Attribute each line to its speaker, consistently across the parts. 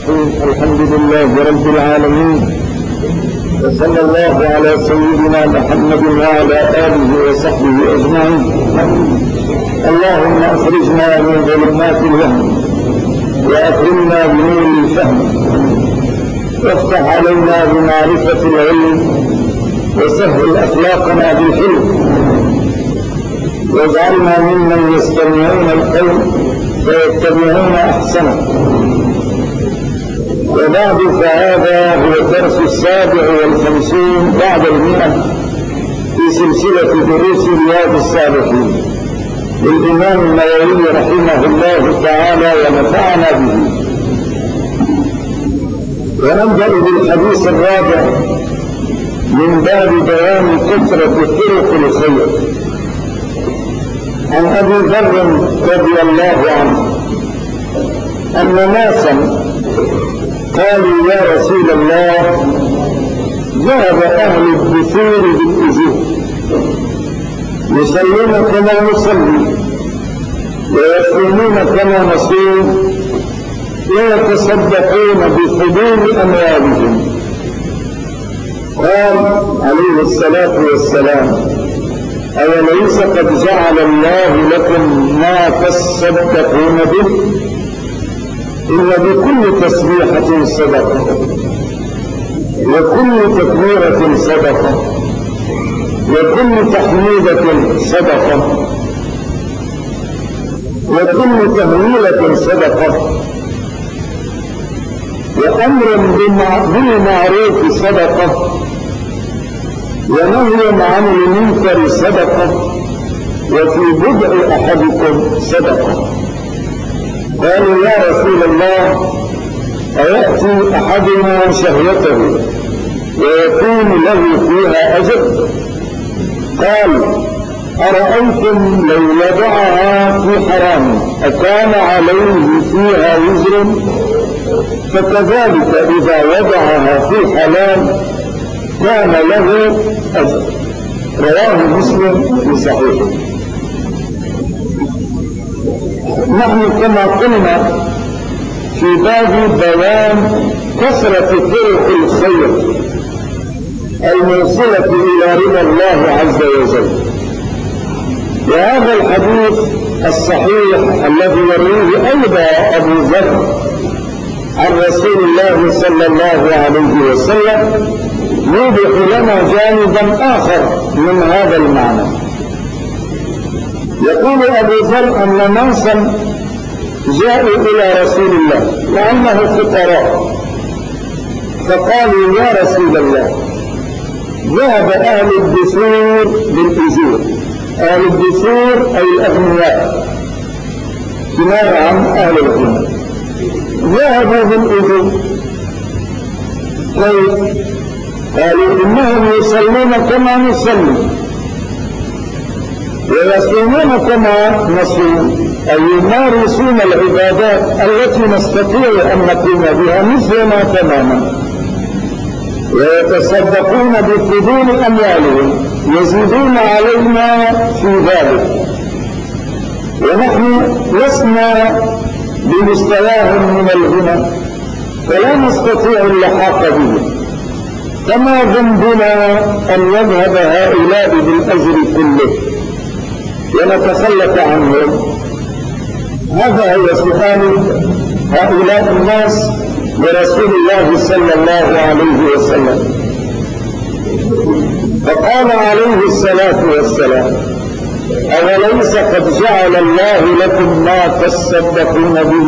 Speaker 1: الرحيم. الحمد لله رب العالمين، وصلى الله على سيدنا محمد وعلى آله وصحبه أجمعين. اللهم أخرجنا من ظلمات الوهم وأكرمنا بنور الفهم، وافتح علينا بمعرفة العلم، وسهل أخلاقنا بالحلم، واجعلنا ممن يستمعون القول فيتبعون أحسنه. وبعد، فهذا هو الدرس 57 بعد 100 في سلسلة دروس رياض الصالحين للإمام النووي رحمه الله تعالى ونفعنا به. ونبدأ بالحديث الرابع من باب بيان كثرة طرق الخير. عن أبي ذر رضي الله عنه أن ناسا قالوا: يا رسول الله، ذهب أهل الدثور بالأجور، يصلون كما نصلي، ويصومون كما نصوم، ويتصدقون بفضول أموالهم. قال عليه الصلاة والسلام: أوليس قد جعل الله لكم ما تصدقون به؟ إن بكل تسبيحة صدقة، وكل تكبيرة صدقة، وكل تحميدة صدقة، وكل تهليلة صدقة، وأمر بالمعروف صدقة، ونهي عن المنكر صدقة، وفي بضع أحدكم صدقة. قالوا: يا رسول الله، أيأتي أحدنا شهوته ويكون له فيها أجر؟ قال: أرأيتم لو وضعها في حرام أكان عليه فيها وزر؟ فكذلك إذا وضعها في حلال كان له أجر. رواه مسلم في صحيحه. نحن كما قلنا في باب بيان كثرة طرق الخير الموصلة إلى رضا الله عز وجل. وهذا الحديث الصحيح الذي يرويه أيضا أبو ذر عن رسول الله صلى الله عليه وسلم يوضح لنا جانبا آخر من هذا المعنى. يقول أبو ذر أن ناسا جاءوا إلى رسول الله لأنه فقراء، فقالوا: يا رسول الله، ذهب أهل الدثور بالأجور. أهل الدثور أي الأغنياء، كناية عن أهل الغنى، ذهبوا بالأجور. كيف؟ قالوا: إنهم يصلون كما نصلي، ويصومون كما نصوم، أي يمارسون العبادات التي نستطيع أن نقوم بها مثلنا تماما، ويتصدقون بفضول أموالهم، يزيدون علينا في ذلك، ونحن لسنا بمستواهم من الغنى فلا نستطيع اللحاق بهم، فما ذنبنا أن يذهب هؤلاء بالأجر كله ونتخلف عنهم؟ هذا هو سؤال هؤلاء الناس لرسول الله صلى الله عليه وسلم. فقال عليه الصلاة والسلام: أوليس قد جعل الله لكم ما تصدقون به؟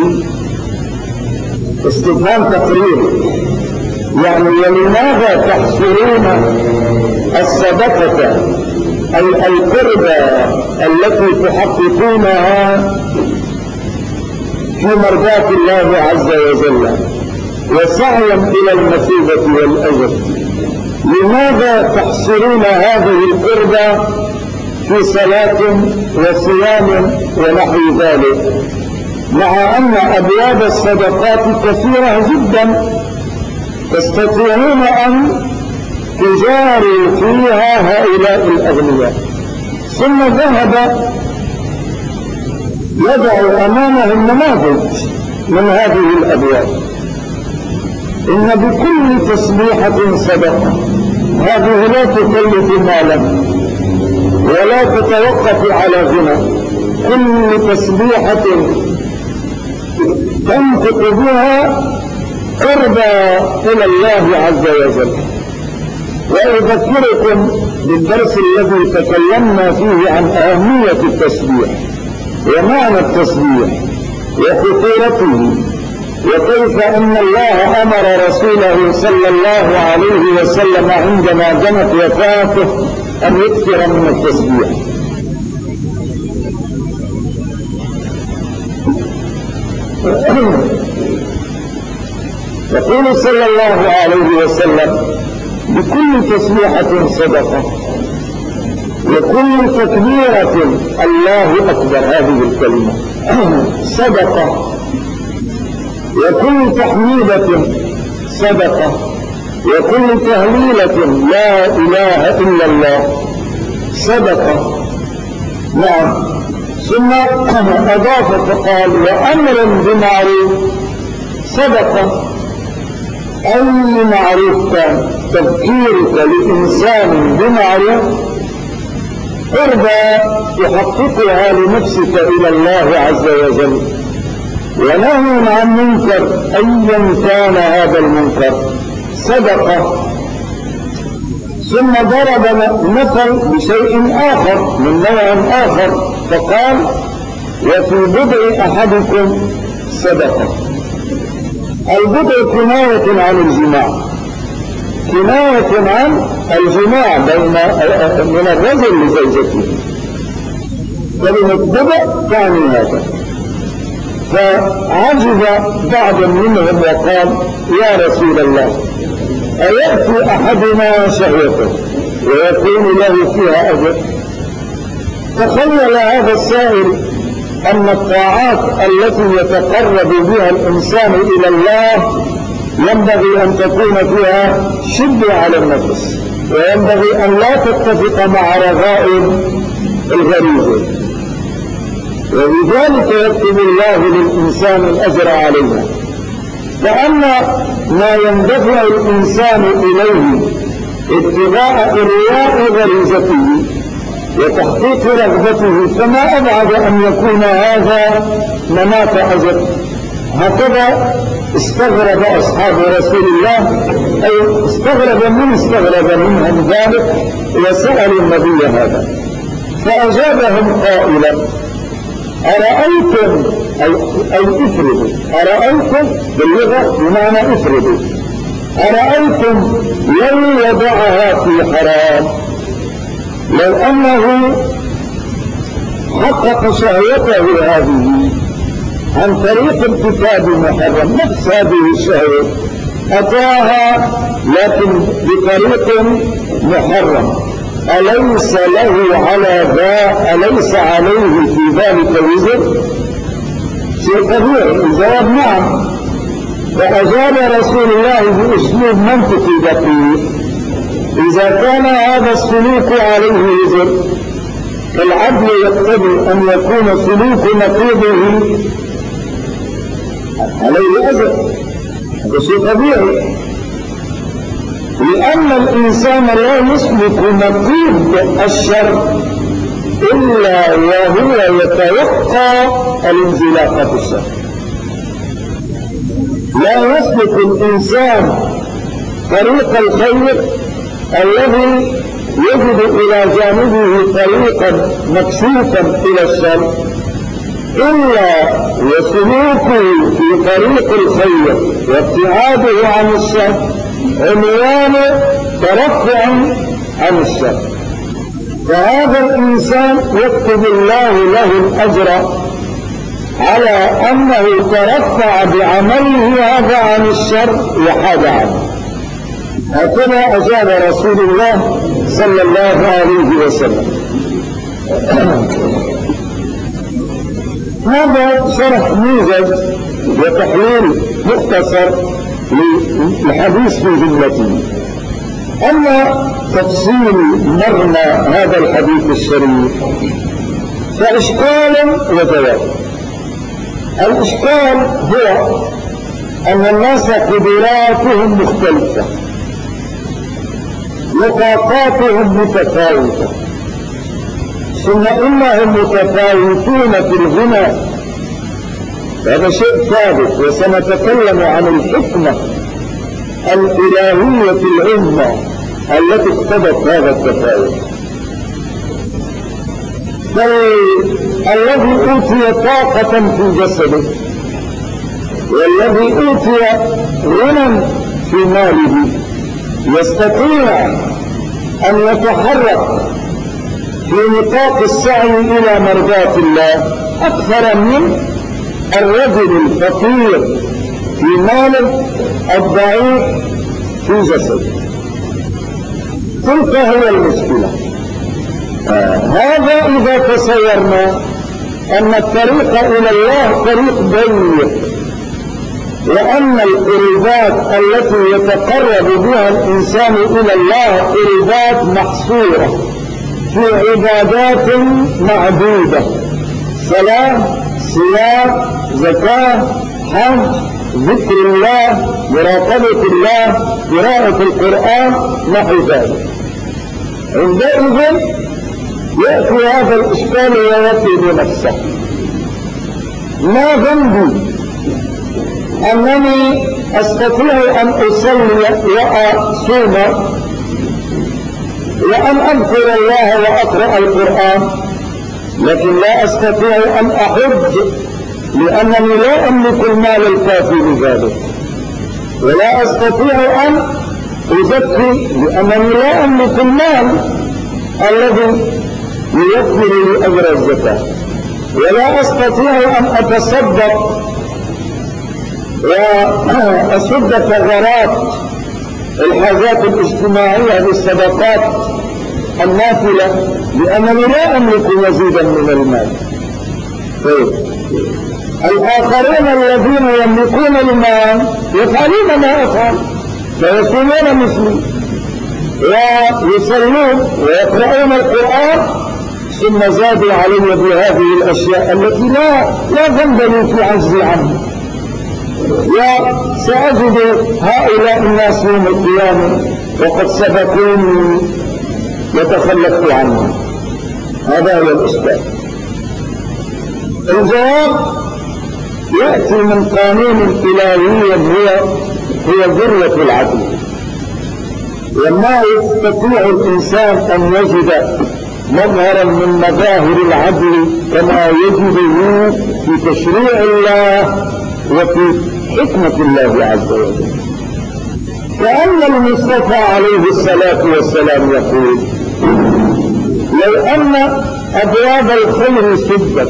Speaker 1: استفهام تقرير، يعني ولماذا تحصرون الصدقة أي القربة التي تحققونها في مرضاة الله عز وجل وسعيا إلى المثوبة والأجر؟ لماذا تحصرون هذه القربة في صلاة وصيام ونحو ذلك، مع أن أبواب الصدقات كثيرة جدا تستطيعون أن تجاروا فيها هؤلاء الأغنياء؟ ثم ذهب يضع أمامهم نماذج من هذه الأبواب، إن بكل تسبيحة صدقة، هذه لا تكلف مالا ولا تتوقف على غنى، كل تسبيحة تنطق بها قربى إلى الله عز وجل. وأذكركم بالدرس الذي تكلمنا فيه عن أهمية التسبيح ومعنى التسبيح وخطورته، وكيف أن الله أمر رسوله صلى الله عليه وسلم عندما جنت وفاته أن يكثر من التسبيح. يقول صلى الله عليه وسلم: بكل تسبيحة صدقة، وكل تكبيرة الله أكبر، هذه الكلمة صدقة، وكل تحميدة صدقة، وكل تهليلة لا إله إلا الله صدقة. نعم. ثم أضاف فقال: وأمر بمعروف صدقة، أي معروف كان، تذكيرك لإنسان بمعروف قربى تحققها لنفسك إلى الله عز وجل، ونهي عن منكر أيا كان هذا المنكر صدقة. ثم ضرب مثل بشيء آخر من نوع آخر فقال: وفي بضع أحدكم صدقة. البضع كناية عن الجماع، كناية عن الجماع من الرجل لزوجته، كلمة بضع تعني هذا. فعجب بعض منهم وقال: يا رسول الله، أيأتي أحدنا شهوته ويكون له فيها أجر؟ تخيل هذا السائل أن الطاعات التي يتقرب بها الإنسان إلى الله ينبغي أن تكون فيها شدة على النفس، وينبغي أن لا تتفق مع رغائب الغريزة، ولذلك يكتب الله للإنسان الأجر عليها. فأما ما يندفع الإنسان إليه ابتغاء إرياء غريزته وتحقيق رغبته، فما أبعد أن يكون هذا مناط أجر. هكذا استغرب أصحاب رسول الله، أي استغرب منهم ذلك، وسألوا النبي هذا، فأجابهم قائلا: أرأيتم، أي افرضوا، أرأيتم باللغة بمعنى افرضوا، أرأيتم لو وضعها في حرام، لو أنه حقق شهوته هذه عن طريق ارتكاب محرم، نفس هذه الشهوة أتاها لكن بطريق محرم، أليس له على ذا، أليس عليه في ذلك وزر؟ شيء طبيعي. الجواب نعم. فأجاب رسول الله بأسلوب منطقي دقيق: إذا كان هذا السلوك عليه وزر، فالعدل يقتضي أن يكون سلوك نقيضه عليه أجر، هذا شيء طبيعي، لأن الإنسان لا يسلك نقيض الشر إلا وهو يتوقع الانزلاق في الشر. لا يسلك الإنسان طريق الخير الذي يجد إلى جانبه طريقا مكشوفا إلى الشر إلا وسلوكه في طريق الخير وابتعاده عن الشر عنوان ترفع عن الشر. فهذا الإنسان يكتب الله له الأجر على أنه ترفع بعمله هذا عن الشر وحاد عنه. هكذا أجاب رسول الله صلى الله عليه وسلم. هذا شرح موجز وتحليل مختصر للحديث في جملته. أما تفصيل مرمى هذا الحديث الشريف فإشكال وجواب. الإشكال هو أن الناس قدراتهم مختلفة، وطاقاتهم متفاوتة، ثم إنهم متفاوتون في الغنى، هذا شيء ثابت. وسنتكلم عن الحكمة الإلهية العظمى التي اقتضت هذا التفاوت. فالذي أوتي طاقة في جسده والذي أوتي غنى في ماله يستطيع أن يتحرك في نطاق السعي إلى مرضاة الله أكثر من الرجل الفقير في ماله الضعيف في جسده. تلك هي المشكلة. هذا إذا تصورنا أن الطريق إلى الله طريق ضيق، وأن القربات التي يتقرب بها الإنسان إلى الله قربات محصورة في عبادات معدودة: صلاة، صيام، زكاة، حج، ذكر الله، مراقبة الله، قراءة القرآن، نحو ذلك. عندئذ يأتي هذا الإشكال ويطلب نفسه: ما ذنبي أنني أستطيع أن أصلي وأصوم وأن أذكر الله وأقرأ القرآن، لكن لا أستطيع أن أحج لأنني لا أملك المال الكافي لذلك، ولا أستطيع أن أزكي لأنني لا أملك المال الذي يوفر لي أجر الزكاة، ولا أستطيع أن أتصدق وأسد ثغرات الحاجات الاجتماعية بالصدقات النافلة لأنني لا أملك مزيدا من المال. الآخرون الذين يملكون المال يفعلون ما أفعل، فيصومون مثلي ويصلون ويقرؤون القرآن، ثم زادوا علي بهذه الأشياء التي لا ذنب لي في عجزي عنها. وسأجد هؤلاء الناس يوم القيامة وقد سبقوني وتخلفت عنهم. هذا هو الإشكال. الجواب يأتي من قانون إلهي هو ذروة العدل. وما يستطيع الإنسان أن يجد مظهرا من مظاهر العدل كما يجده في تشريع الله وفي حكمة الله عز وجل. كأن المصطفى عليه الصلاة والسلام يقول: لو أن أبواب الخير سدت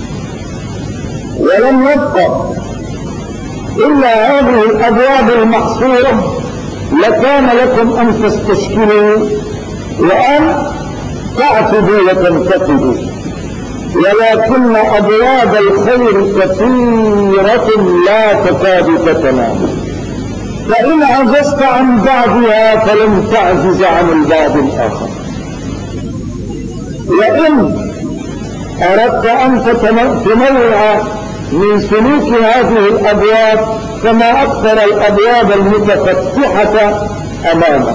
Speaker 1: ولم يبقى إلا هذه الأبواب المحصورة لكان لكم أن تستشكلوا وأن تعتدوا وتنتقدوا، ولكن أبواب الخير كثيرة لا تكاد تتناهى، فإن عجزت عن بعضها فلن تعجز عن البعض الآخر. وإن أردت أن تنوع من سلوك هذه الأبواب فما أكثر الأبواب المتفتحة أمامك.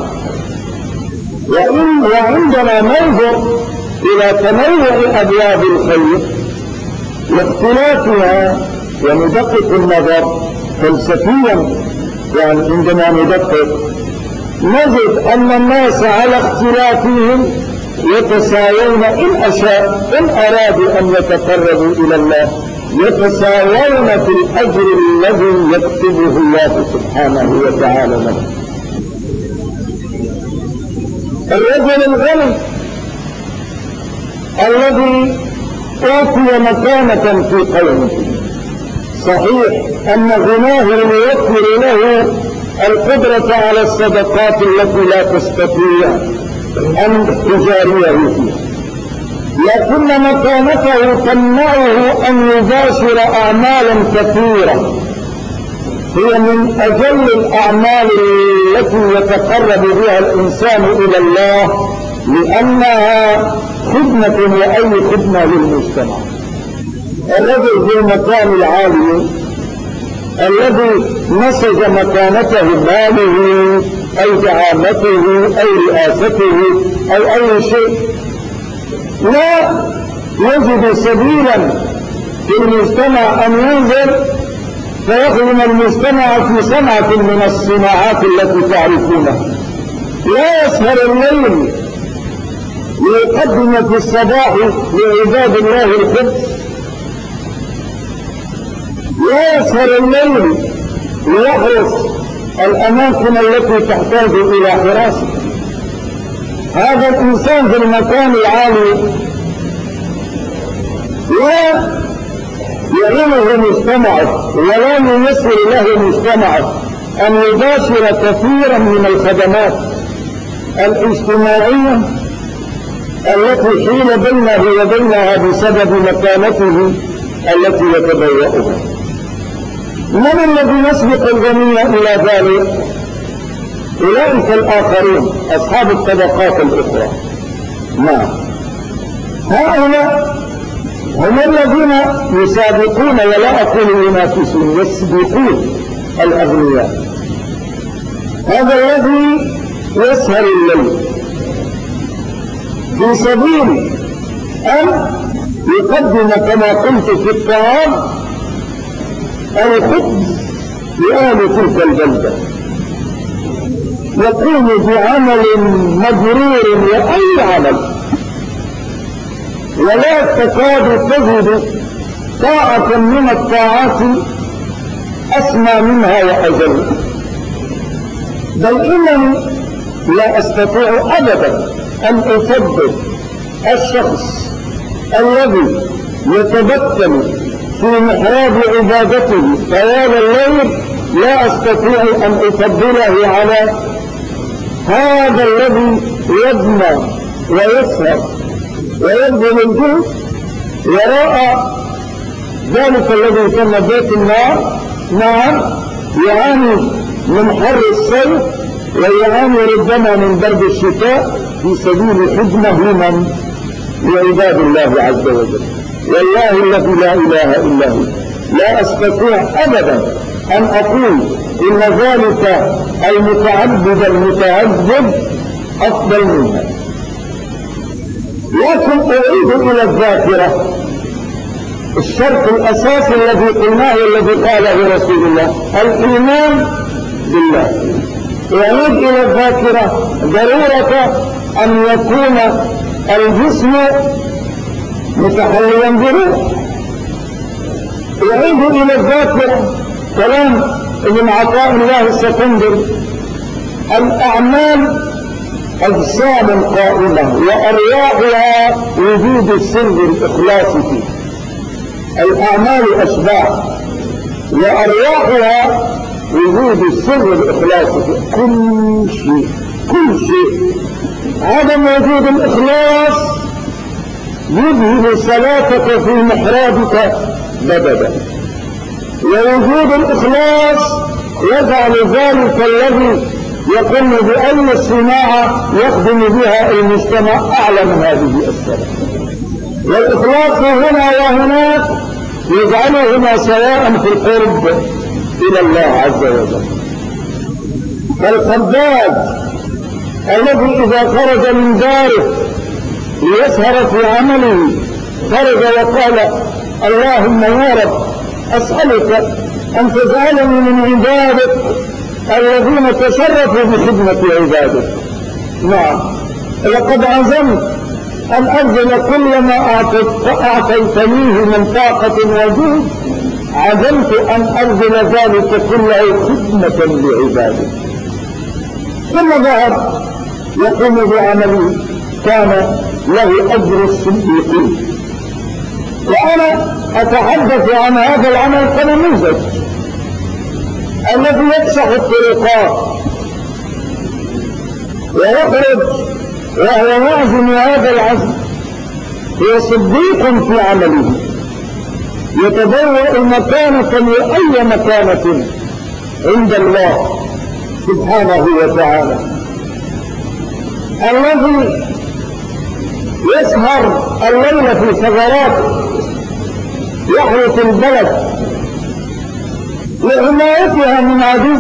Speaker 1: وعندما ننظر إلى تنوع أبواب الخير واختلافها وندقق النظر فلسفيا، يعني عندما ندقق نجد أن الناس على اختلافهم يتساوون إن أرادوا أن يتقربوا إلى الله يتساوون في الأجر الذي يكتبه الله سبحانه وتعالى له. الرجل الغني الذي أعطي مكانة في قومه، صحيح أن غناه يوفر له القدرة على الصدقات التي لا تستطيع أن تجاريه فيها، لكن مكانته تمنعه أن يباشر أعمالا كثيرة هي من أجل الأعمال التي يتقرب بها الإنسان إلى الله، لأنها خدمة وأي خدمة للمجتمع. الرجل في المكان العالي الذي نسج مكانته ماله أو زعامته أو رئاسته أو أي شيء، لا يجد سبيلا في المجتمع أن ينظر فيخدم المجتمع في صنعة من الصناعات التي تعرفونها. لا يسهر الليل ليقدم في الصباح لعباد الله الخبز، لا يسهر الليل ليحرس الأماكن التي تحتاج إلى حراسة. هذا الإنسان في المكان العالي لا يعينه مجتمعه ولا ييسر له مجتمعه أن يباشر كثيرا من الخدمات الاجتماعية التي حيل بينه وبينها بسبب مكانته التي يتبوأها. من الذي يسبق الجميع إلى ذلك؟ أولئك الآخرون أصحاب الطبقات الأخرى. نعم، هؤلاء هم الذين يسابقون ولا أقول ينافسون، يسبقون الأغنياء. هذا الذي يسهر الليل في سبيل أن يقدم كما قلت في الطعام الخبز لأهل تلك البلدة، يقوم بعمل مبرور وأي عمل، ولا تكاد تجد طاعة من الطاعات أسمى منها وأجل. بل إنني لا أستطيع أبدا أن أفضل الشخص الذي يتبتل في محراب عبادته طوال الليل، لا أستطيع أن أفضله على هذا الذي يبنى ويسهر ويبذل الجهد وراء ذلك الذي يسمى بيت النار. نعم، يعاني من حر الصيف ويعاني ربما من برد الشتاء في سبيل خدمة لمن؟ لعباد الله عز وجل. والله الذي لا إله إلا هو لا أستطيع أبدا أن أقول إن ذلك المتعبد المتعبد أفضل منها. لكن أعيد إلى الذاكرة الشرط الأساسي الذي قلناه والذي قاله رسول الله: الإيمان بالله. أعيد إلى الذاكرة ضرورة أن يكون الجسم متحليا بروح. أعيد إلى الذاكرة كلام ابن عطاء الله السكندري: الأعمال أجسام قائمة وأرواحها وجود السر الإخلاص فيه. الأعمال أشباح وأرواحها وجود السر الإخلاص فيه. كل شيء عدم وجود الإخلاص يذهب صلاتك في محرابك بددا، ووجود الإخلاص يجعل ذلك الذي يقوم بأي صناعة يخدم بها المجتمع أعلى من هذه الصلاة. والإخلاص هنا وهناك يجعلهما سواء في القرب إلى الله عز وجل. فالخباز الذي إذا خرج من داره ليسهر في عمله خرج وقال: اللهم يا رب أسألك أن تجعلني من عبادك الذين تشرفوا بخدمة عبادك. نعم، لقد عزمت أن أبذل كل ما أعطيتنيه من طاقة وجود، عزمت أن أبذل ذلك كله خدمة لعبادك. ثم ذهب يقوم بعمله، كان له أجر الصديقين. وأنا أتحدث عن هذا العمل كنموذج الذي يكسح الطرقات ويخرج وهو يعزم هذا العزم، هو صديق في عمله، يتبوأ مكانة وأي مكانة عند الله سبحانه وتعالى. الذي يسهر الليل في ثغراته يحرس البلد لحمايتها من عدو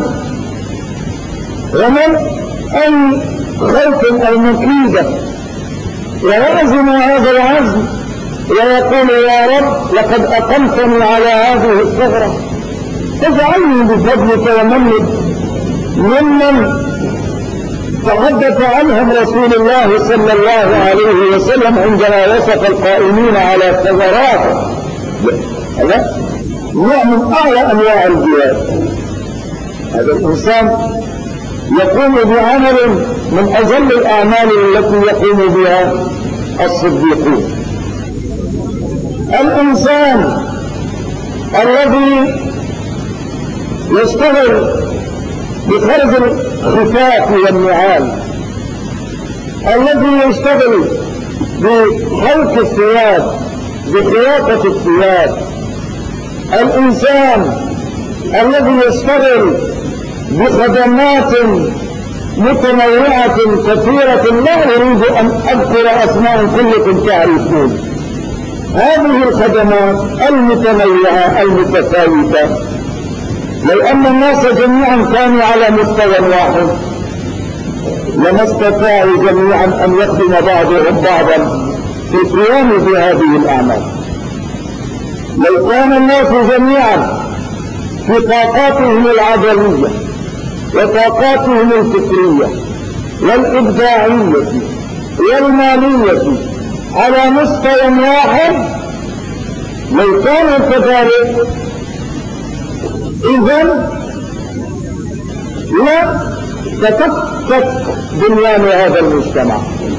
Speaker 1: ومن أي خوف أو مكيدة، ويعزم هذا العزم ويقول يا رب لقد أقمتني على هذه الثغرة فاجعلني بفضلك ومنك ممن تحدث عنهم رسول الله صلى الله عليه وسلم عندما وصف القائمين على الثغرات. هذا نوع من أعلى أنواع الجهاد. هذا الإنسان يقوم بعمل من أجل الأعمال التي يقوم بها الصديقون. الإنسان الذي يشتغل بفرز الخفاف والنعال، الذي يشتغل بحلق الثياب، بخياطة الثياب، الإنسان الذي يشتغل بخدمات متنوعة كثيرة لا أريد أن أذكر أسماء كلكم تعرفون هذه الخدمات المتنوعة المتفاوتة. لو أن الناس جميعا كانوا على مستوى واحد لما استطاعوا جميعا أن يخدم بعضهم بعضا في القيام بهذه الأعمال. لو كان الناس جميعا في طاقاتهم العضلية وطاقاتهم الفكرية والإبداعية والمالية على مستوى واحد، لو كان كذلك إذن لا تتفك بنيان هذا المجتمع،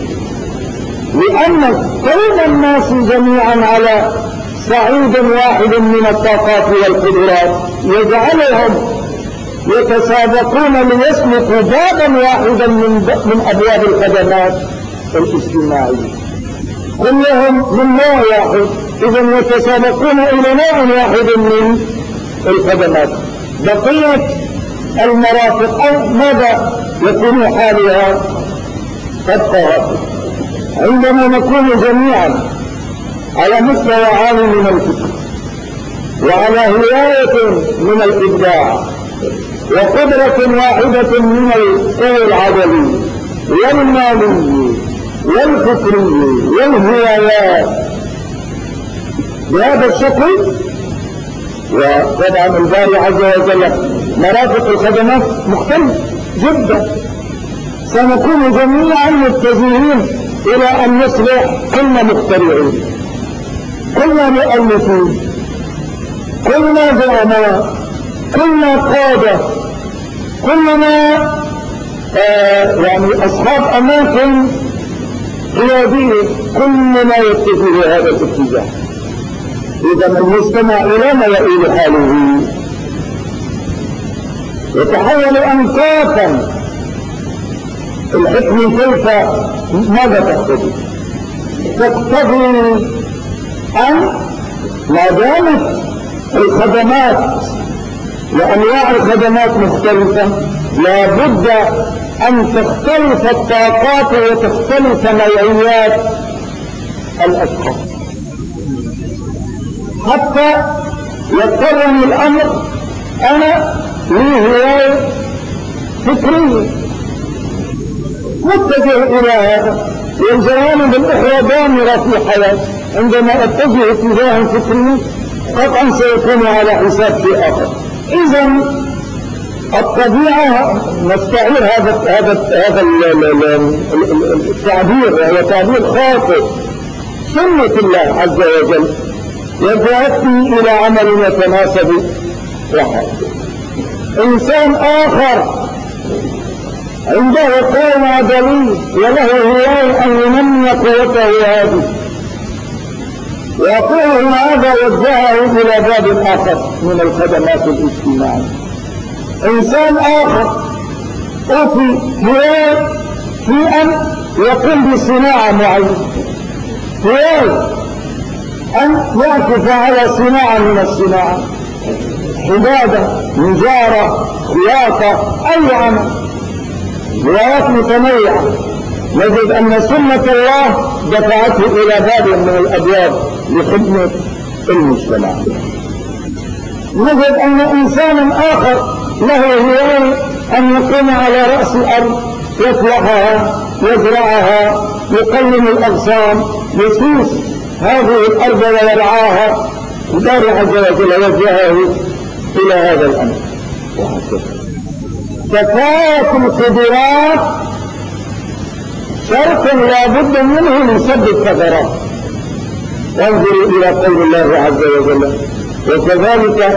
Speaker 1: لأن كون الناس جميعا على صعيد واحد من الطاقات والقدرات يجعلهم يتسابقون ليسلكوا بابا واحدا من أبواب الخدمات الاجتماعية، كلهم من نوع واحد، إذن يتسابقون إلى نوع واحد من الخدمات. بقية المرافق أو ماذا يكون حالها قد طغت. عندما نكون جميعا على مستوى عالي من الفكر وعلى هواية من الإبداع وقدرة واحدة من القوى العضلية والمالية والفكرية والهوايات بهذا الشكل، وطبعا الباري عز وجل مرافق الخدمات مختلفة جدا، سنكون جميعا متجهين إلى أن نصبح كلنا مخترعين، كلنا مؤلفين، كلنا زعماء، كلنا قادة، كلنا يعني أصحاب أماكن قيادية، كلنا يتجه هذا الاتجاه. إذا المجتمع إلى ما يؤول حاله يتحول أنكافا. الحكم كيف ماذا تقتضي؟ تقتضي أن ما دامت الخدمات وأنواع الخدمات مختلفة لا بد أن تختلف الطاقات وتختلف نوعيات الأشخاص، حتى يضطرني الأمر أنا لي هواية فكرية متجه إلى هذا، والجوانب الأخرى دامرة في حياتي. عندما أتجه اتجاها فكريا قطعا سيكون على حساب شيء آخر. إذا الطبيعة نستعير هذا التعبير، وهو تعبير خاطئ. سنة الله عز وجل يدعتني إلى عمل يتناسب وحده. إنسان آخر عنده قوة عضلية وله هواية أن ينمي قوته هذه، وقوله هذا وجهه إلى باب آخر من الخدمات الاجتماعية. إنسان آخر أوفي هواية في أن يقوم بصناعة معينة، هواية أن يعكف على صناعة من الصناعة، حدادة، نجارة، خياطة، أي عمل، هوايات متنوعة. نجد أن سنة الله دفعته إلى باب من الأبواب لخدمة المجتمع. نجد أن إنسانا آخر له هواية أن يقوم على رأس الأرض يفلحها يزرعها يقلم الأغصان يسوس هذه الأرض ويرعاها، الله عز وجل وجهه إلى هذا الأمر. كفاءة القدرات شرط لا بد منه لسد الثغرات. وانظروا إلى قول الله عز وجل وكذلك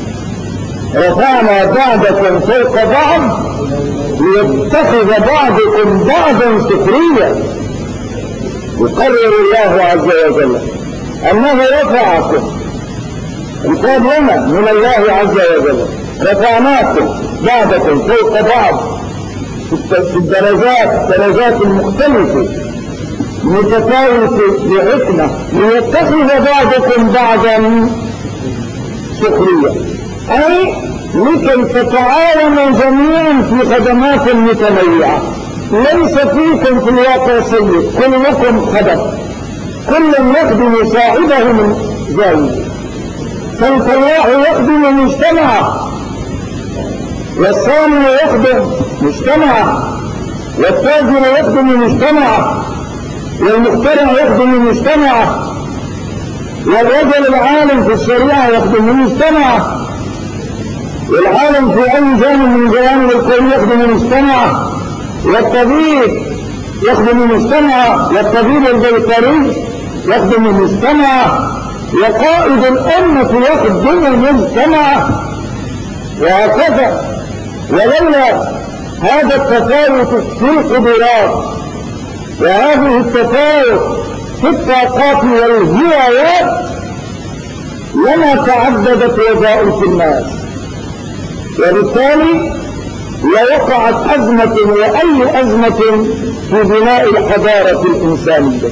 Speaker 1: رفعنا بعضكم فوق بعض ليتخذ بعضكم بعضا سخريا. يقرر الله عز وجل أنه رفعكم، يقال لنا من الله عز وجل رفعناكم بعضكم فوق بعض في الدرجات المختلفة متفاوتة بحكمة ليتخذ بعضكم بعضا سخريا، أي لكي تتعاونوا جميعا في خدمات متنوعة. ليس فيكم في الواقع سيد، كلكم خدم، كل يخدم صاحبه من زاوية. فالفلاح يخدم مجتمعه، والصانع يخدم مجتمعه، والتاجر يخدم مجتمعه، والمخترع يخدم مجتمعه، والرجل العالم في الشريعة يخدم مجتمعه، والعالم في أي جانب من جوانب الكون يخدم مجتمعه، والطبيب يخدم مجتمعه، والطبيب البيطري يخدم مجتمعه، وقائد الأمة يخدم مجتمعه، وهكذا. ولولا هذا التفاوت في القدرات وهذه التفاوت في الطاقات والهوايات لما تعددت وظائف الناس، وبالتالي لوقعت أزمة وأي أزمة في بناء الحضارة الإنسانية.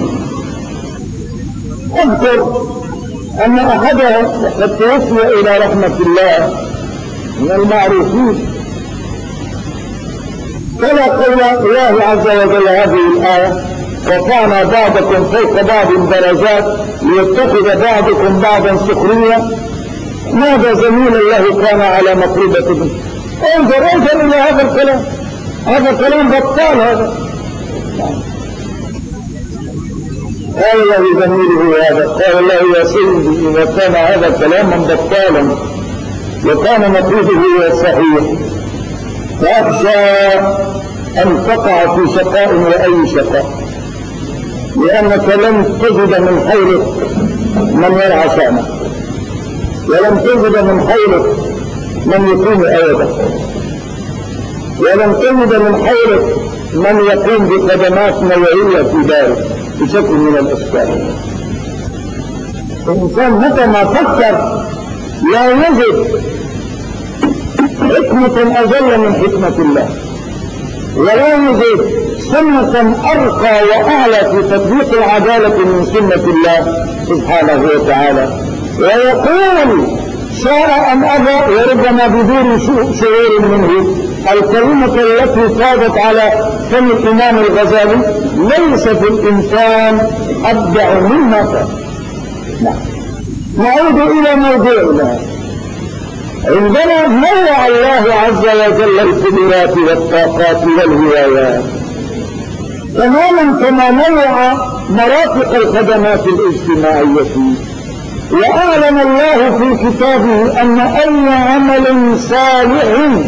Speaker 1: أذكر أن أحدهم قد توفي إلى رحمة الله من المعروفين فلا قول الله عز وجل هذه الآية رفعنا بعضكم فوق بعض درجات ليتخذ بعضكم بعضا سخريا. ماذا زميل الله كان على مطلوبة منه؟ انظر إلى هذا الكلام، هذا كلام بطال. هذا قال له زميله هذا، قال له يا سيدي إذا كان هذا كلاما بطالا وكان مطلوبه صحيح فأخشى أن تقع في شقاء وأي شقاء، لأنك لم تجد من خيرك من يرعى شأنك، ولم تجد من خيرك من يقوم أيضا، ولم تجد من خيرك من يقوم بخدمات نوعية في دارك بشكل من الأشكال. الإنسان متى ما فكر لا يجد حكمة أجل من حكمة الله، ولا يوجد سنة أرقى وأعلى في تطبيق العدالة من سنة الله سبحانه وتعالى. ويقول شاء أم أبى وربما بدون شعور منه الكلمة التي صادت على فم الإمام الغزالي ليس في الإنسان أبدع مما قال. نعود إلى موضوعنا. عندما نوع الله عز وجل القدرات والطاقات والهوايات تماما كما نوع مرافق الخدمات الاجتماعية، وأعلن الله في كتابه أن أي عمل صالح،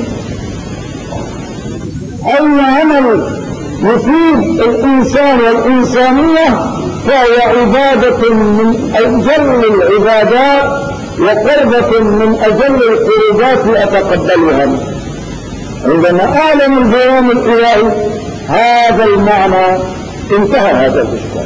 Speaker 1: أي عمل يفيد الإنسان والإنسانية فهو عبادة من أجل العبادات وقربة من أجل القربات أتقبلها. عندما أعلن البيان الإلهي هذا المعنى انتهى هذا الإشكال.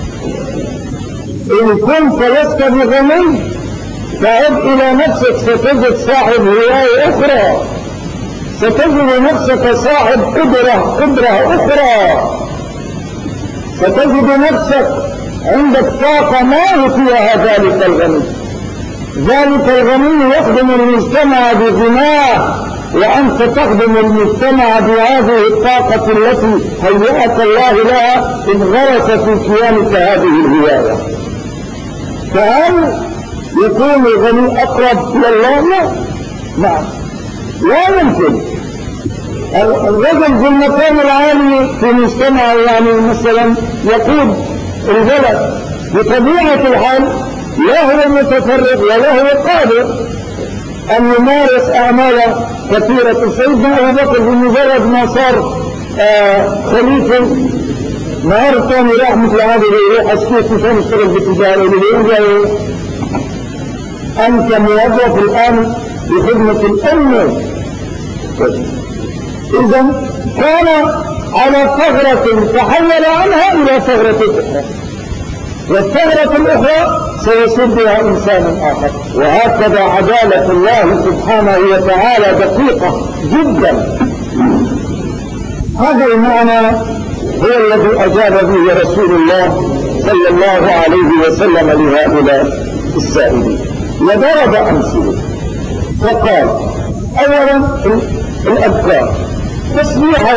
Speaker 1: إن كنت لست بغني فعد إلى نفسك ستجد صاحب هواية أخرى، ستجد نفسك صاحب قدرة أخرى، ستجد نفسك عندك طاقة ما يطيعها ذلك الغني. ذلك الغني يخدم المجتمع بغناه، وأنت تخدم المجتمع بهذه الطاقة التي هيأت الله لها إن غرس في كيانك هذه الهواية. فهل يكون الغني أقرب إلى الله؟ لا. نعم، لا يمكن. الرجل في المكان العالي في مجتمع يعني مثلا يقود البلد بطبيعة الحال لا هو متفرغ ولا هو قادر أن يمارس أعمال كثيرة. سيدنا أبو بكر بمجرد ما صار خليفة نهار ثاني راح مثل هذا يروح أسكيت مشان يشتغل بالتجارة اللي يقول أنت موظف الآن بخدمة الأمة. إذا كان على ثغرة تحول عنها إلى ثغرة أخرى، والثغرة الأخرى سيصير بها إنسان آخر. وهكذا عدالة الله سبحانه وتعالى دقيقة جدا. هذا المعنى هو الذي أجاب به رسول الله صلى الله عليه وسلم لهؤلاء السائلين، وضرب أمثلة فقال: أولا الأذكار تسبيحا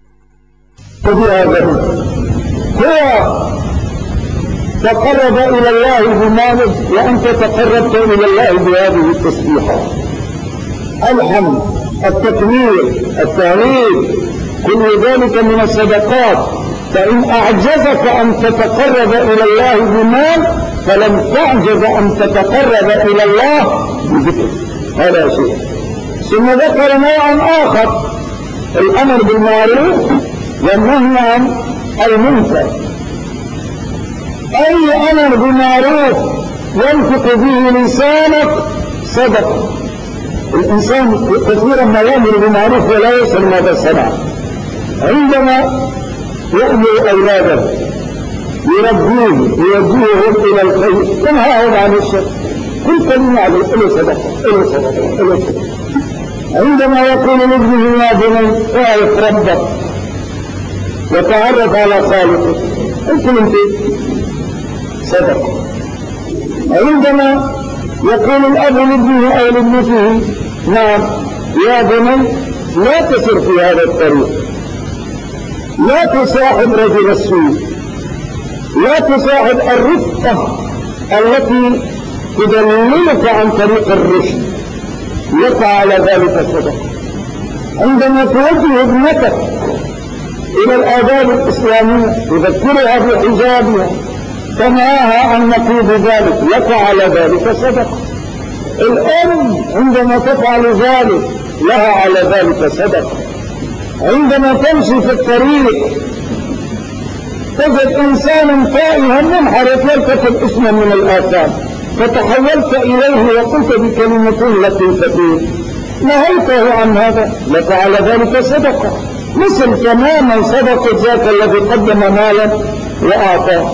Speaker 1: بهذا هو تقرب إلى الله بماله، وأنت تقربت إلى الله بهذه التسبيحات. الحمد، التكبير، التهليل، كل ذلك من الصدقات. فإن أعجزك أن تتقرب إلى الله بمال فلن تعجز أن تتقرب إلى الله بذكر. هذا شيء. ثم ذكر نوعا آخر: الأمر بالمعروف والنهي عن المنكر. أي أمر بالمعروف ينطق به لسانك صدقة. الإنسان كثيرا ما يأمر بالمعروف ولا يسأل ماذا صنع. عندما يأمر أولاده يربيه ويوجههم إلى الخير ينهاهم عن الشر، كل كلمة عليه له صدقة له صدقة له صدقة. عندما يقول لابنه: يا بني اعرف ربك وتعرف على خالقك، انت صدقة. عندما يقول الأب لابنه أو لابنته: نعم يا بني لا تسر في هذا الطريق، لا تصاحب رجل السوء، لا تصاحب الرفقة التي تدللك عن طريق الرشد، يقع على ذلك صدقة. عندما توجه ابنتك إلى الآداب الإسلامية تذكرها بحجابها تنهاها عن نقيض ذلك، يقع على ذلك صدقة. الأم عندما تفعل ذلك لها على ذلك صدقة. عندما تمشي في الطريق تجد إنسانا تائها منحرف يرتكب اسما من الآثام فتحولت إليه وقلت بكلمة لطيفة نهيته عن هذا، لك على ذلك صدقة، مثل تماما صدقة ذاك الذي قدم مالا وأعطاه.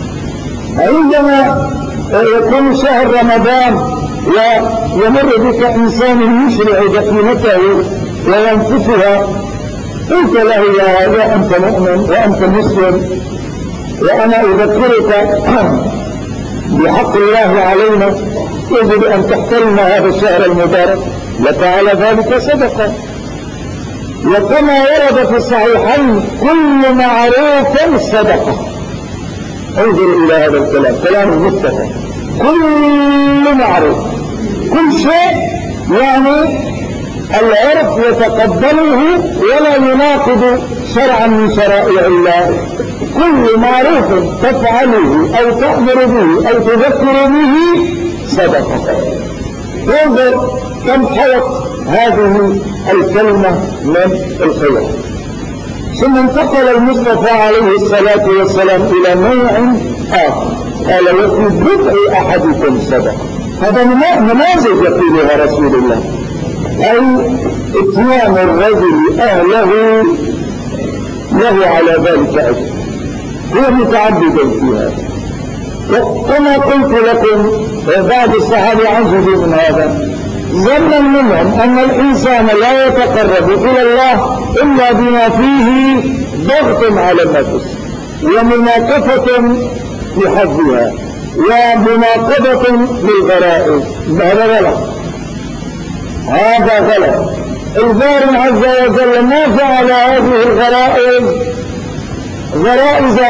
Speaker 1: عندما يكون شهر رمضان ويمر بك إنسان يشرع دفينته وينفسها، قلت له: يا هذا أنت مؤمن وأنت مسلم، وأنا أذكرك بحق الله علينا، يجب أن تحترم هذا الشهر المبارك، لك على ذلك صدقة. وكما ورد في الصحيحين: كل معروف صدقة. انظر إلى هذا الكلام، كلام متفق. كل معروف، كل شيء يعني العرف يتقبله ولا يناقض شرعا من شرائع الله. كل معروف تفعله أو تأمر به أو تذكر به صدقة. انظر كم حوت هذه الكلمة من الخير. ثم انتقل المصطفى عليه الصلاة والسلام إلى نوع آخر، قال: وفي بضع أحدكم صدقة. هذا نماذج يقولها رسول الله، أي اتيان الرجل أهله له على ذلك أجر، هو متعبد في هذا. وكما قلت لكم بعض الصحابة عجزوا من هذا، ظنا منهم أن الإنسان لا يتقرب إلى الله إلا بما فيه ضغط على النفس ومناكفة لحظها ومناقضة للغرائز. هذا غلط، هذا غلط. الباري عز وجل ما جعل هذه الغرائز غرائز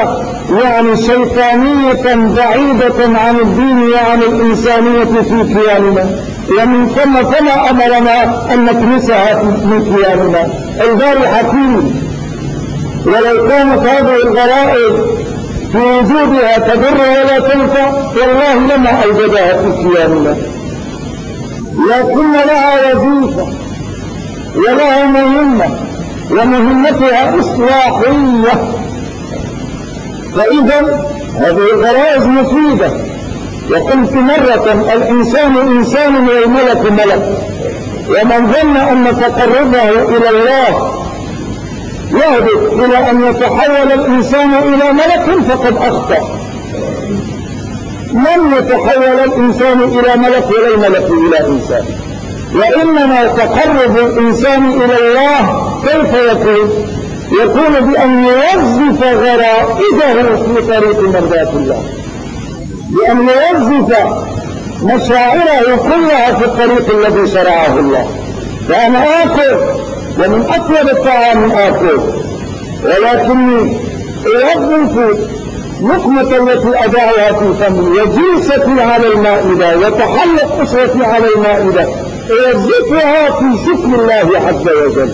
Speaker 1: يعني شيطانية بعيدة عن الدين وعن الإنسانية في كياننا، ومن ثم فما أمرنا أن نكنسها من كياننا. الباري حكيم، ولو كانت هذه الغرائز في وجودها تضر ولا تنفع والله لما أوجدها في كياننا، لكن لها وظيفة ولها مهمة، ومهمتها إصلاحية. فإذا هذه الغرائز مفيدة. وقلت مرة الإنسان إنسان والملك ملك، ومن ظن أن تقربه إلى الله يهدف إلى أن يتحول الإنسان إلى ملك فقد أخطأ. لن يتحول الإنسان إلى ملك ولا الملك إلى إنسان، وإنما تقرب الإنسان إلى الله كيف يكون بأن يوظف غرائزه في طريق مرضاة الله، بأن يوظف مشاعره كلها في الطريق الذي شرعه الله. فأنا آكل ومن أطيب الطعام آكل، ولكني أوظف لقمة التي أضعها في فمي وجلستي على المائدة وتحلق أسرتي على المائدة أوظفها في شكر الله عز وجل.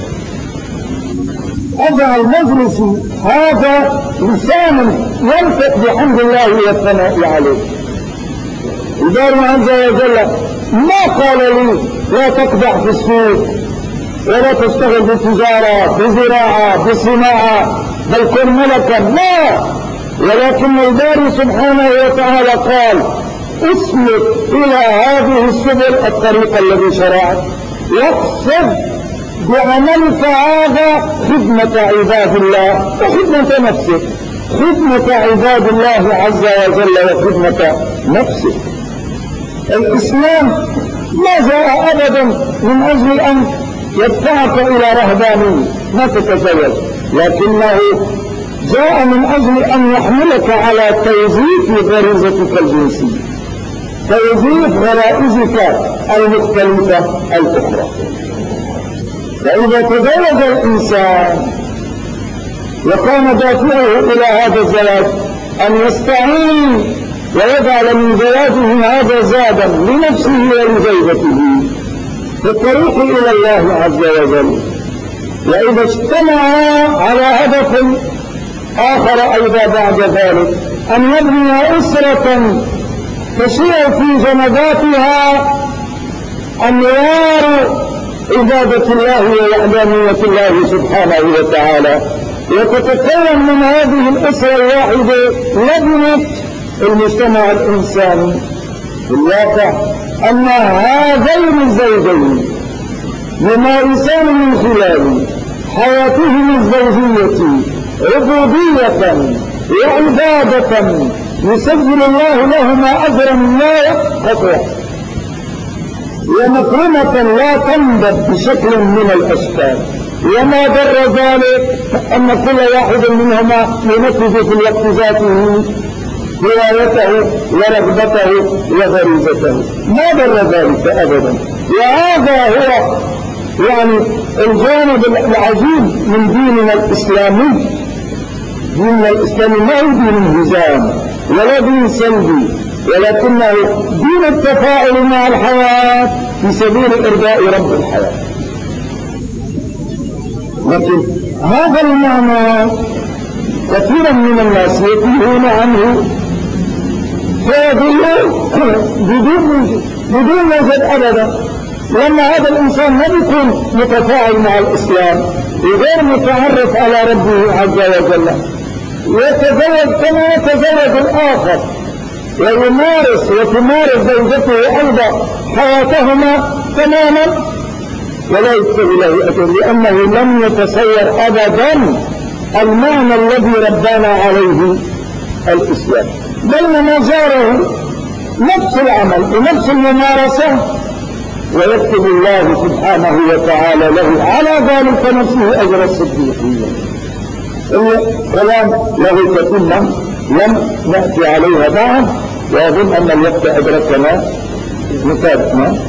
Speaker 1: أجعل مجلسي هذا لسانا ينطق بحمد الله والثناء عليه. الباري عز وجل ما قال لي لا تقدح في السوق ولا تشتغل بالتجارة بزراعة بصناعة بل كن ملكا، لا، ولكن الباري سبحانه وتعالى قال اسلك إلى هذه السبل الطريق الذي شرعت، واقصد بعملك هذا خدمة عباد الله وخدمة نفسك، خدمة عباد الله عز وجل وخدمة نفسك. الإسلام ما جاء أبدا من أجل أن يدفعك إلى رهبانية ما تتزوج، لكنه جاء من أجل أن يحملك على توظيف غريزتك الجنسية، توظيف غرائزك المختلفة الأخرى. فإذا تزوج الإنسان وكان دافعه إلى هذا الزواج أن يستعين ويجعل من زواجه هذا زادا لنفسه ولزوجته في الطريق إلى الله عز وجل، وإذا اجتمعا على هدف آخر أيضا بعد ذلك أن يبني أسرة تشيع في جنباتها أنوار عبادة الله ووحدانية الله سبحانه وتعالى، وتتكون من هذه الأسرة الواحدة لبنة المجتمع الإنساني. في الواقع أن هذين الزوجين يمارسان من خلال حياتهم الزوجية عبودية وعبادة يسجل الله لهما أجرا لا ينقطع ومكرمة لا تنبت بشكل من الأشكال. وما ضر ذلك أن كل واحد منهما ينفذ في الوقت ذاته هوايته ورغبته وغريزته، ما ضر ذلك أبدا. وهذا هو يعني الجانب العجيب من ديننا الإسلامي. ديننا الإسلامي ما هو دين انهزام ولا دين سلبي، ولكنه دين التفاعل مع الحياة في سبيل إرضاء رب الحياة. لكن هذا المعنى كثيرا من الناس يتيهون عنه فيضلون بدون وجد أبدا، لما هذا الإنسان ما يكون متفاعل مع الإسلام وغير متعرف على ربه عز وجل، يتزوج كما يتزوج الآخر وتمارس زوجته أيضا حياتهما تماما ولا يكتب له أجر، لأنه لم يتصور أبدا المعنى الذي ربنا عليه الإسلام، بل مجاره نفس العمل ونفس الممارسة، ويكتب الله سبحانه وتعالى له على ذلك نفسه أجر الصديقية. كلام له تتمة لم نأتي عليها بعد، وأظن أن الوقت أدركنا نتابعنا.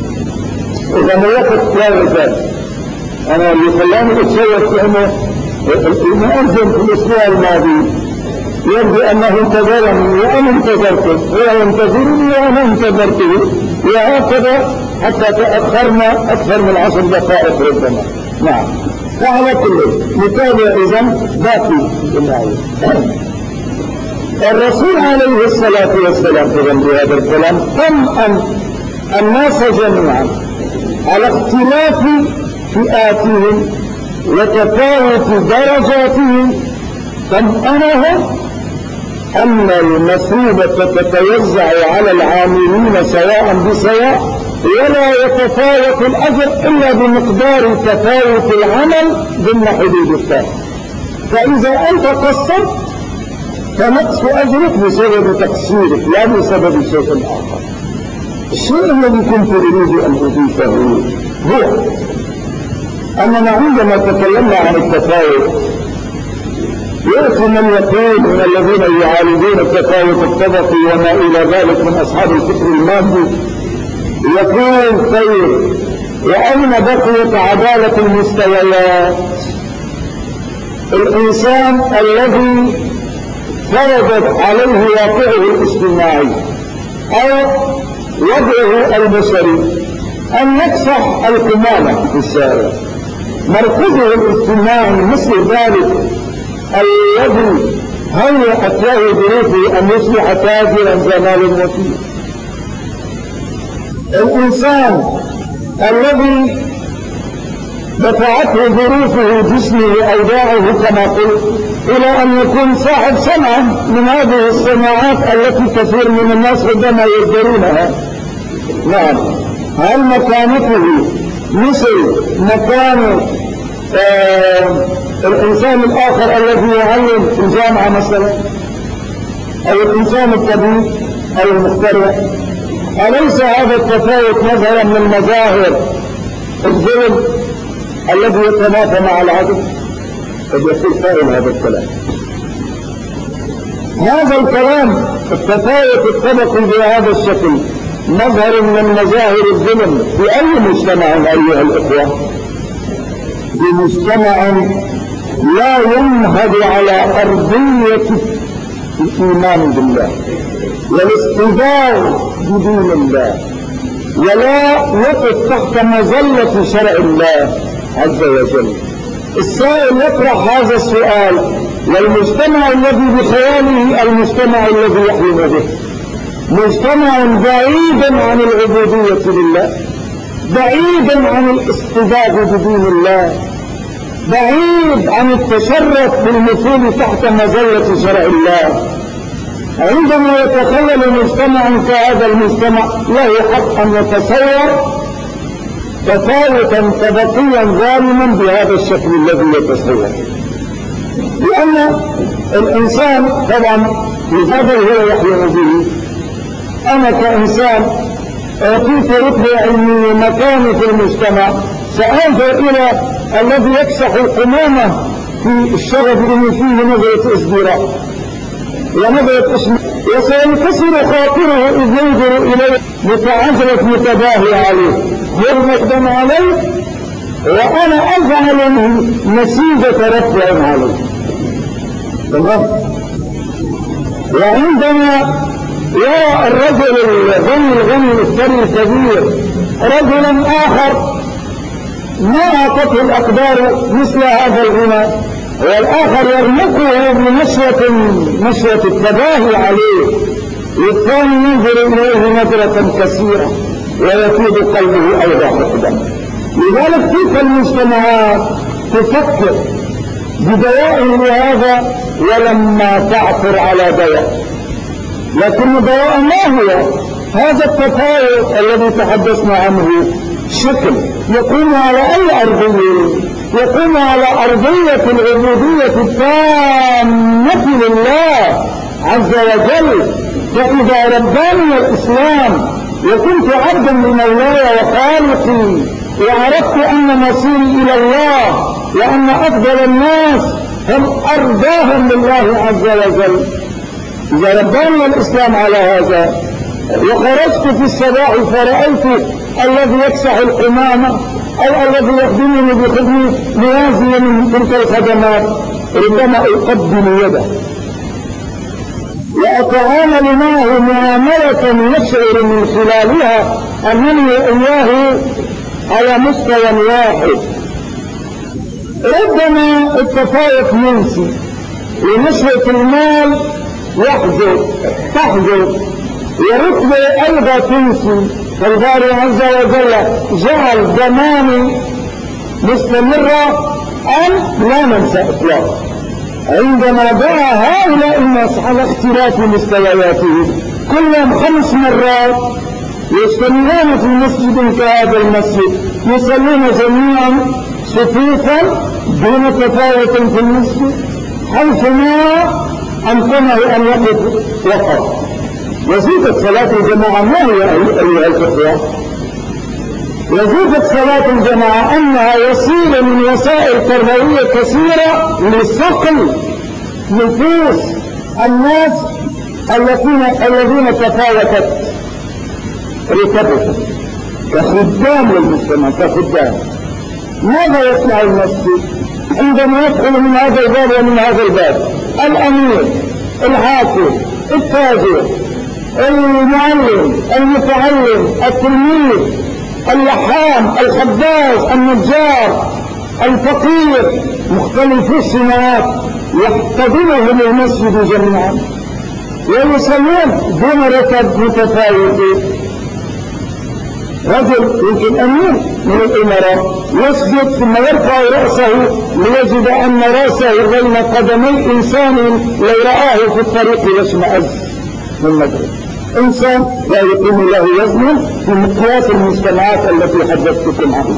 Speaker 1: إذا الوقت لا يزال، أنا اللي خلاني أتصور في أنه المؤذن في الأسبوع الماضي يبدو أنه انتظرني وأنا انتظرته، هو ينتظرني وأنا انتظرته، وهكذا حتى تأخرنا أكثر من 10 دقائق ربما. نعم. وعلى كل نتابع إذن باقي الآية. الرسول عليه الصلاة والسلام بهذا الكلام طمأن الناس جميعا على اختلاف فئاتهم وتفاوت درجاتهم، طمأنهم أن المثوبة تتوزع على العاملين سواء بسواء، ولا يتفاوت الأجر إلا بمقدار تفاوت العمل ضمن حدود الطاقة. فإذا أنت قصرت فنقص أجرك بسبب تقصيرك لا بسبب شيء آخر. الشيء الذي كنت أريد أن أضيفه هو أننا عندما تكلمنا عن التفاوت يأتي من يقول من الذين يعالجون التفاوت الطبقي وما إلى ذلك من أصحاب الفكر المادي، يقول طيب وأين بقيت عدالة المستويات؟ الإنسان الذي فرضت عليه واقعه الاجتماعي أو وضعه البشري أن يكسح الكمامة في الشارع، مركزه الاجتماعي مثل ذلك الذي هيأت له ظروفه أن يصبح تاجرا زمال وكيل. الإنسان الذي دفعته ظروفه جسمه أوداعه كما قلت إلى أن يكون صاحب صنعة من هذه الصناعات التي كثير من الناس ربما يقدرونها. نعم. هل مكانته مثل مكان الإنسان الآخر الذي يعلم في الجامعة مثلا، أو الإنسان الطبيب أو المخترع؟ أليس هذا التفاوت مظهرا من مظاهر الظلم الذي يتنافى مع العدل؟ قد يقول قائل هذا الكلام. هذا الكلام التفاوت الطبقي بهذا الشكل مظهر من مظاهر الظلم في أي مجتمع أيها الإخوة؟ بمجتمع لا ينهض على أرضية الإيمان بالله والاستدار بدين الله، ولا يقف تحت مظلة شرع الله عز وجل. السائل يطرح هذا السؤال، والمجتمع الذي بخياله المجتمع الذي يحلم به، مجتمع بعيدا عن العبودية لله، بعيدا عن الاستدار بدين الله، بعيد عن التشرف بالمثول تحت مظلة شرع الله. عندما يتخيل مجتمع كهذا المجتمع له حق أن يتصور تفاوتا طبقيا ظالما بهذا الشكل الذي يتصور، لأن الإنسان طبعا لهذا هو يحلم به. أنا كإنسان أعطيت رتبة علمية مكاني في المجتمع، سأنظر إلى الذي يكسح القمامة في الشغف اللي فيه نظرة ازدراء ونظرة اسم، وسينكسر خاطره إذ ينظر إليه متعجلة متباهي عليه يرمقدم عليه، وأنا أجعل نسيجة رفع عليه. تمام. وعندما يرى الرجل الغني الثري الكبير رجلا آخر ما أعطته الأقدار مثل هذا الغنى، والآخر يرمقه بمشية التباهي عليه، والثاني ينظر إليه نظرة كثيرة ويفيض قلبه أيضا حقدا. لذلك تلك المجتمعات تفكر بدواء لهذا ولما تعثر على دواء، لكن الدواء ما هو؟ هذا التفاوت الذي تحدثنا عنه شكل يقوم على أي أرضية؟ يقوم على أرضية العبودية التامة لله عز وجل. فإذا رباني الإسلام وكنت عبدا من الله وخالقي وعرفت أن مصيري إلى الله وأن أفضل الناس هم أرضاهم لله عز وجل، إذا رباني الإسلام على هذا وخرجت في الصباح فرأيت الذي يكسح القمامة أو الذي يخدمني بخدمة موازية من تلك الخدمات ربما أقدم يده وأتعامل معه معاملة يشعر من خلالها أنني وإياه على مستوى واحد. ربما التفاوت ننسي ونشوة المال تحجر ورتبة أيضا تنسي. فالباري عز وجل جعل زماني مستمرة أن لا ننسى إطلاقا عندما دعا هؤلاء الناس على اختلاف مستوياتهم كل يوم 5 مرات يجتمعون في مسجد كهذا المسجد يصلون جميعا صفوفا دون تفاوت في المسجد حيثما أمكنه أن وقف. وزيدت صلاة الجماعة ما هي أيها الأخوة؟ وزيدت صلاة الجماعة أنها وسيلة من وسائل تربوية كثيرة لصقل نفوس الناس الذين تفاوتت رتبتهم كخدام للمجتمع كخدام. ماذا يصنع المسجد عندما يدخل من هذا الباب ومن هذا الباب؟ الأمير، الحاكم، التاجر، المعلم، المتعلم، التلميذ، اللحام، الخباز، النجار، الفقير، مختلف الصناعات يحتضنهم المسجد جميعا ويصلون دون رتب متفاوت. رجل يمكن أمير من الإمراء يسجد ثم يرفع رأسه ليجد أن رأسه بين قدمي إنسان لو رآه في الطريق يشمئز من مدرك. إنسان لا يقيم له وزنا في مقياس المجتمعات التي حدثتكم عنها.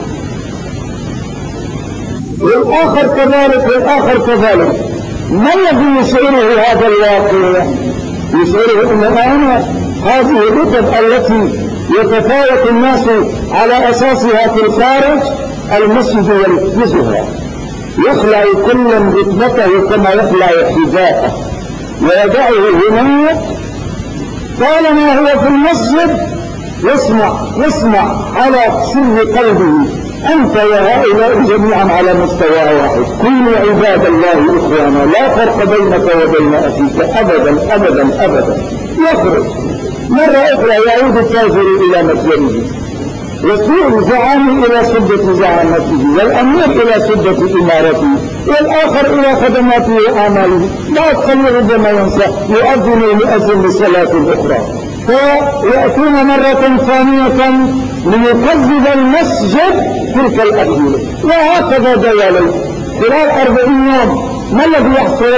Speaker 1: والآخر كذلك. ما الذي يشعره هذا الواقع؟ يشعره أن هذه الرتب التي يتفاوت الناس على أساسها في الخارج المسجد ينفذها يخلع كل رتبته كما يخلع حذاءه ويدعه هناك. طالما هو في المسجد يسمع على سر قلبه أنت وهؤلاء جميعا على مستوى واحد. كونوا عباد الله إخوانا لا فرق بينك وبين أخيك أبدا أبدا أبدا. يخرج مرة أخرى يعود التاجر إلى متجره وسوء الزعام إلى سدة زعامته والأمير إلى سدة إمارته والآخر إلى خدماته وأعماله. لا تخلي ربما ينسى يؤذن المؤذن للصلاة الأخرى فيأتون مرة ثانية ليكذب المسجد تلك الأدوية وهكذا دوالي خلال 40 يوم. ما الذي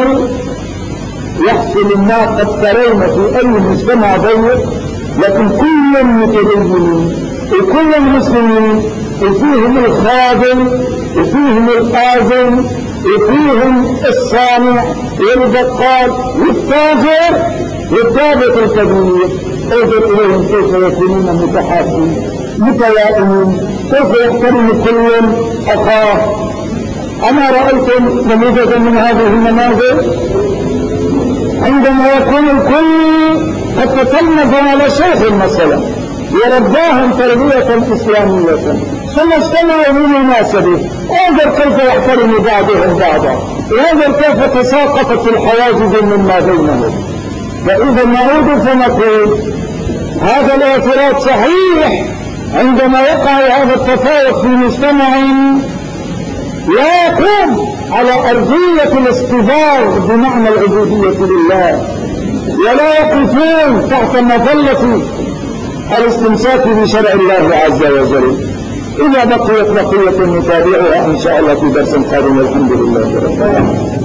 Speaker 1: يحصل ما قد ترون في أي مجتمع ضيق لكن كل متدين وكل المسلمين وفيهم الخادم وفيهم الآذن وفيهم الصانع والبقال والتاجر والضابط الكبير. انظر إليهم كيف يكونون متحابين متلائمين كيف يحترم كل أخاه. أما رأيتم نموذجا من هذه النماذج عندما يكون الكل قد تتلمذ على شيخ مثلا يرباهم تربية إسلامية ثم اجتمعوا بمناسبة. انظر كيف يحترم بعضهم بعضا وانظر كيف تساقطت الحواجز مما بينهم. فإذا نعود فنقول هذا الاعتراض صحيح عندما يقع هذا التفاوت في مجتمع لا يقوم على أرضية الاصطبار بمعنى العبودية لله ولا يقفون تحت مظلة الاستمساك بشرع الله عز وجل. إذا بقيت بقية نتابعها إن شاء الله في درس قادم. الحمد لله رب العالمين.